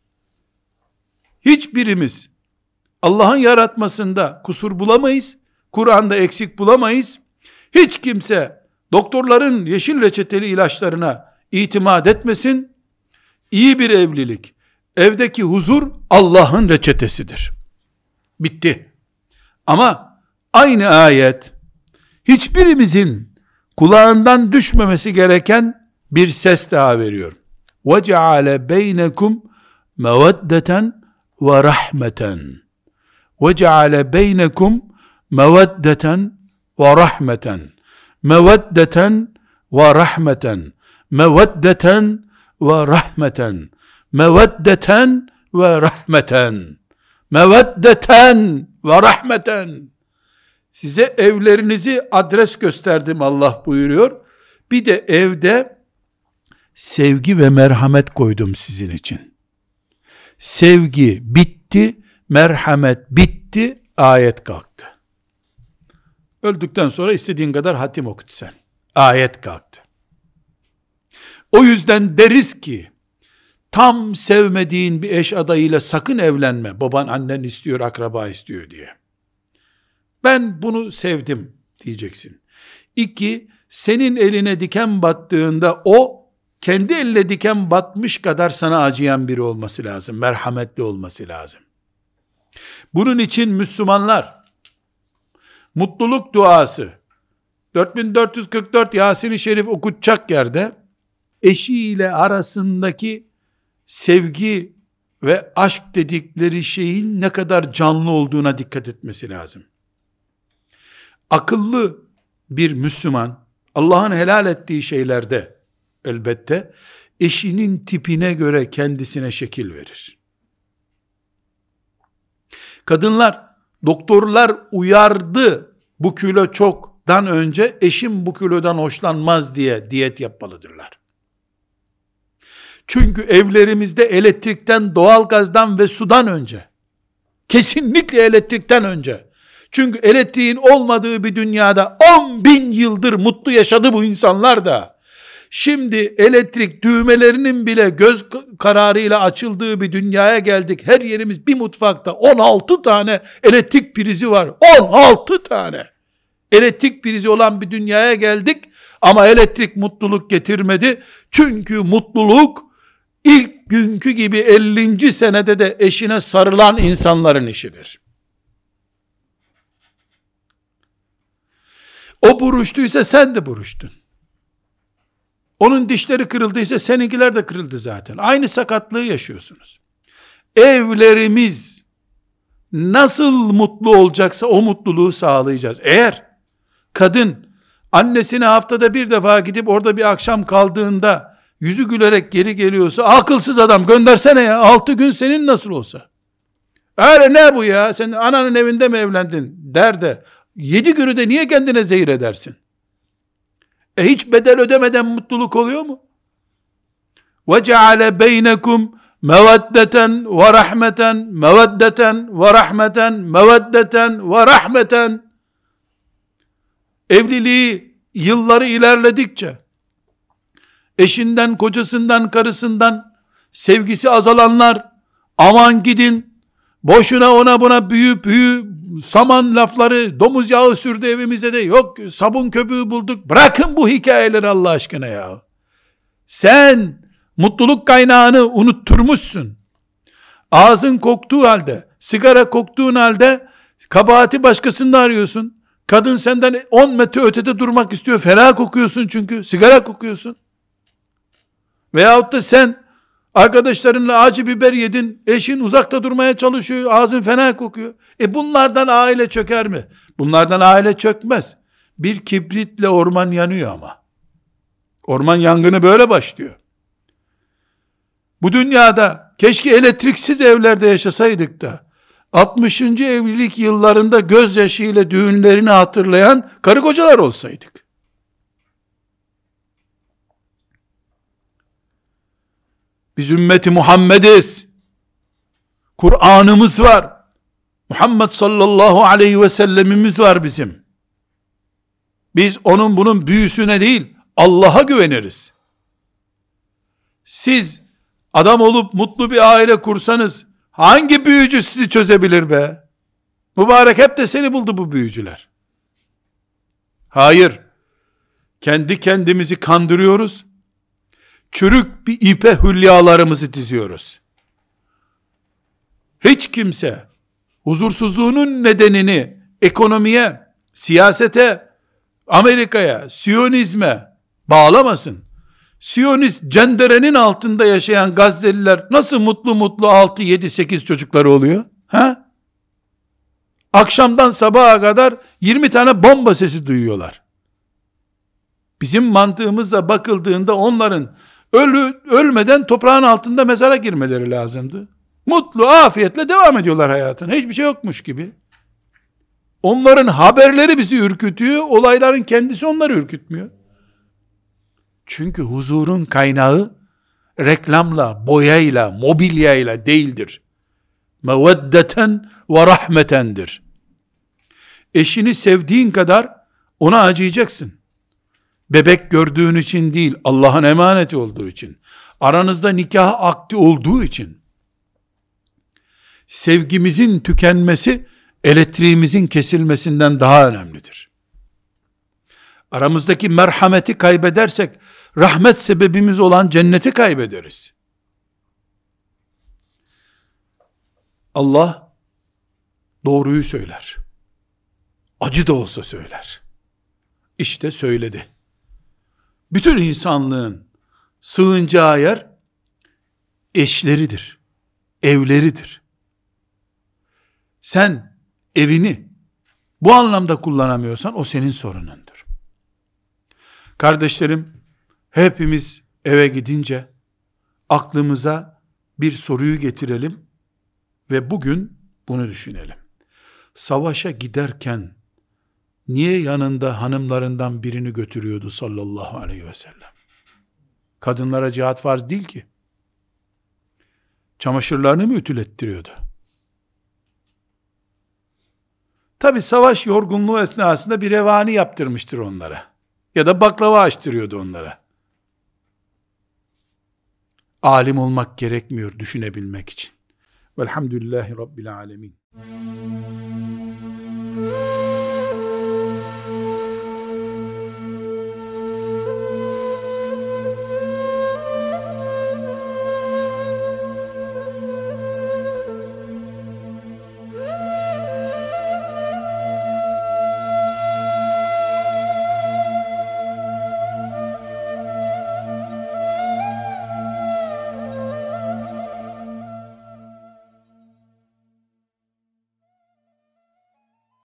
Hiçbirimiz Allah'ın yaratmasında kusur bulamayız. Kur'an'da eksik bulamayız. Hiç kimse doktorların yeşil reçeteli ilaçlarına itimat etmesin. İyi bir evlilik, evdeki huzur Allah'ın reçetesidir. Bitti. Ama aynı ayet hiçbirimizin kulağından düşmemesi gereken bir ses daha veriyor. وَجَعَلَ بَيْنَكُمْ مَوَدَّةً وَرَحْمَةً وَجَعَلَ بَيْنَكُمْ مَوَدَّةً وَرَحْمَةً مَوَدَّةً وَرَحْمَةً مَوَدَّةً وَرَحْمَةً مَوَدَّةً وَرَحْمَةً مَوَدَّةً وَرَحْمَةً. Size evlerinizi adres gösterdim Allah buyuruyor. Bir de evde sevgi ve merhamet koydum sizin için. Sevgi bitti, merhamet bitti, ayet kalktı. Öldükten sonra istediğin kadar hatim okut sen. Ayet kalktı. O yüzden deriz ki, tam sevmediğin bir eş adayıyla sakın evlenme. Baban annen istiyor, akraba istiyor diye. Ben bunu sevdim diyeceksin. 2, senin eline diken battığında o, kendi eline diken batmış kadar sana acıyan biri olması lazım. Merhametli olması lazım. Bunun için Müslümanlar, mutluluk duası, 4444 Yasin-i Şerif okutacak yerde, eşiyle arasındaki sevgi ve aşk dedikleri şeyin ne kadar canlı olduğuna dikkat etmesi lazım. Akıllı bir Müslüman, Allah'ın helal ettiği şeylerde elbette eşinin tipine göre kendisine şekil verir. Kadınlar, doktorlar uyardı bu kilo çoktan önce, eşim bu kilodan hoşlanmaz diye diyet yapmalıdırlar. Çünkü evlerimizde elektrikten, doğalgazdan ve sudan önce, kesinlikle elektrikten önce, çünkü elektriğin olmadığı bir dünyada 10.000 yıldır mutlu yaşadı bu insanlar da, şimdi elektrik düğmelerinin bile göz kararıyla açıldığı bir dünyaya geldik. Her yerimiz bir mutfakta 16 tane elektrik prizi var. 16 tane elektrik prizi olan bir dünyaya geldik. Ama elektrik mutluluk getirmedi. Çünkü mutluluk ilk günkü gibi 50. senede de eşine sarılan insanların işidir. O buruştuysa sen de buruştun. Onun dişleri kırıldıysa seninkiler de kırıldı zaten. Aynı sakatlığı yaşıyorsunuz. Evlerimiz nasıl mutlu olacaksa o mutluluğu sağlayacağız. Eğer kadın annesine haftada bir defa gidip orada bir akşam kaldığında yüzü gülerek geri geliyorsa, akılsız adam göndersene ya, 6 gün senin nasıl olsa. Öyle ne bu ya, sen ananın evinde mi evlendin der de 7 günü de niye kendine zehir edersin? Hiç bedel ödemeden mutluluk oluyor mu? وَجَعَلَ بَيْنَكُمْ مَوَدَّةً وَرَحْمَةً مَوَدَّةً وَرَحْمَةً مَوَدَّةً وَرَحْمَةً. Evliliği yılları ilerledikçe, eşinden, kocasından, karısından sevgisi azalanlar, aman gidin, boşuna ona buna büyü saman lafları, domuz yağı sürdü evimize de, yok sabun köpüğü bulduk. Bırakın bu hikayeleri Allah aşkına ya. Sen mutluluk kaynağını unutturmuşsun. Ağzın koktuğu halde, sigara koktuğun halde kabahati başkasında arıyorsun. Kadın senden 10 metre ötede durmak istiyor. Fena kokuyorsun çünkü. Sigara kokuyorsun. Veyahut da sen Arkadaşlarınla acı biber yedin, eşin uzakta durmaya çalışıyor, ağzın fena kokuyor. Bunlardan aile çöker mi? Bunlardan aile çökmez. Bir kibritle orman yanıyor ama. Orman yangını böyle başlıyor. Bu dünyada keşke elektriksiz evlerde yaşasaydık da 60. evlilik yıllarında gözyaşıyla düğünlerini hatırlayan karı kocalar olsaydık. Biz ümmeti Muhammediz. Kur'an'ımız var. Muhammed sallallahu aleyhi ve sellemimiz var bizim. Biz onun bunun büyüsüne değil, Allah'a güveniriz. Siz adam olup mutlu bir aile kursanız, hangi büyücü sizi çözebilir be? Mübarek hep de seni buldu bu büyücüler. Hayır. Kendi kendimizi kandırıyoruz. Çürük bir ipe hülyalarımızı diziyoruz. Hiç kimse huzursuzluğunun nedenini ekonomiye, siyasete, Amerika'ya, Siyonizme bağlamasın. Siyonist cenderenin altında yaşayan Gazze'liler nasıl mutlu mutlu 6, 7, 8 çocukları oluyor? Ha? Akşamdan sabaha kadar 20 tane bomba sesi duyuyorlar. Bizim mantığımızla bakıldığında onların ölmeden toprağın altında mezara girmeleri lazımdı. Mutlu, afiyetle devam ediyorlar hayatına. Hiçbir şey yokmuş gibi. Onların haberleri bizi ürkütüyor, olayların kendisi onları ürkütmüyor. Çünkü huzurun kaynağı reklamla, boyayla, mobilyayla değildir. Meveddeten ve rahmetendir. Eşini sevdiğin kadar ona acıyacaksın. Bebek gördüğün için değil, Allah'ın emaneti olduğu için, aranızda nikah akdi olduğu için, sevgimizin tükenmesi, elektriğimizin kesilmesinden daha önemlidir. Aramızdaki merhameti kaybedersek, rahmet sebebimiz olan cenneti kaybederiz. Allah doğruyu söyler. Acı da olsa söyler. İşte söyledi. Bütün insanlığın sığınacağı yer eşleridir, evleridir. Sen evini bu anlamda kullanamıyorsan o senin sorunundur. Kardeşlerim, hepimiz eve gidince aklımıza bir soruyu getirelim ve bugün bunu düşünelim. Savaşa giderken niye yanında hanımlarından birini götürüyordu sallallahu aleyhi ve sellem? Kadınlara cihat farz değil ki. Çamaşırlarını mı ütülettiriyordu? Tabi savaş yorgunluğu esnasında bir revani yaptırmıştır onlara. Ya da baklava açtırıyordu onlara. Alim olmak gerekmiyor düşünebilmek için. Velhamdülillahi Rabbil alemin.